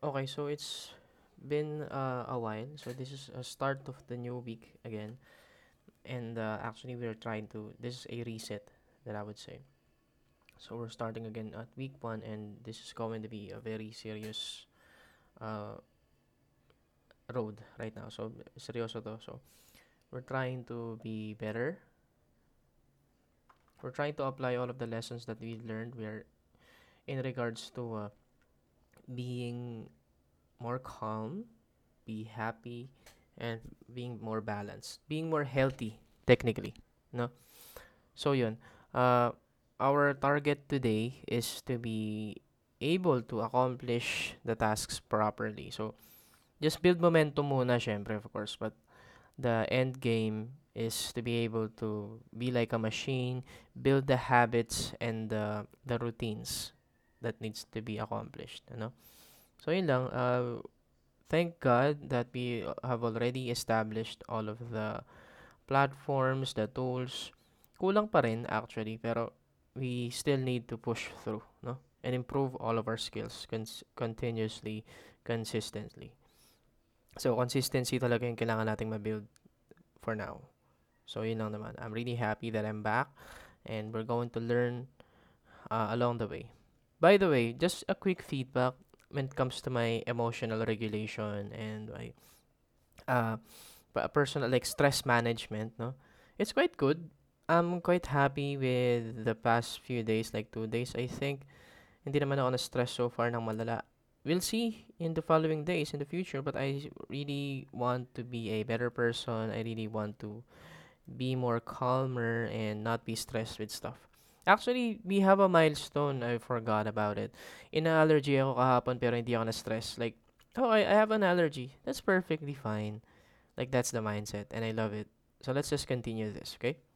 Okay, so it's been a while. So this is a start of the new week again, and actually we're trying to. This is a reset that I would say. So we're starting again at week one, and this is going to be a very serious uh, road right now. So seryoso to. So we're trying to be better. We're trying to apply all of the lessons that we learned. We're in regards to being more calm, be happy, and being more balanced, being more healthy technically, no? So yun, uh, our target today is to be able to accomplish the tasks properly. So just build momentum muna syempre of course, but the end game is to be able to be like a machine, build the habits and the routines that needs to be accomplished, you know? So yun lang, thank God that we have already established all of the platforms, the tools. Kulang pa rin actually, pero we still need to push through, no? And improve all of our skills continuously, consistently. So, consistency talaga yung kailangan nating ma-build for now. So, yun lang naman. I'm really happy that I'm back and we're going to learn along the way. By the way, just a quick feedback when it comes to my emotional regulation and my uh, personal like stress management, no? It's quite good. I'm quite happy with the past few days, like 2 days, I think. Hindi naman ako na-stress so far ng malala. We'll see in the following days in the future, but I really want to be a better person. I really want to be more calmer and not be stressed with stuff. Actually, we have a milestone. I forgot about it. Ina-allergy ako kahapon pero hindi ako na-stress. Like, oh, I have an allergy. That's perfectly fine. Like, that's the mindset, and I love it. So let's just continue this, okay?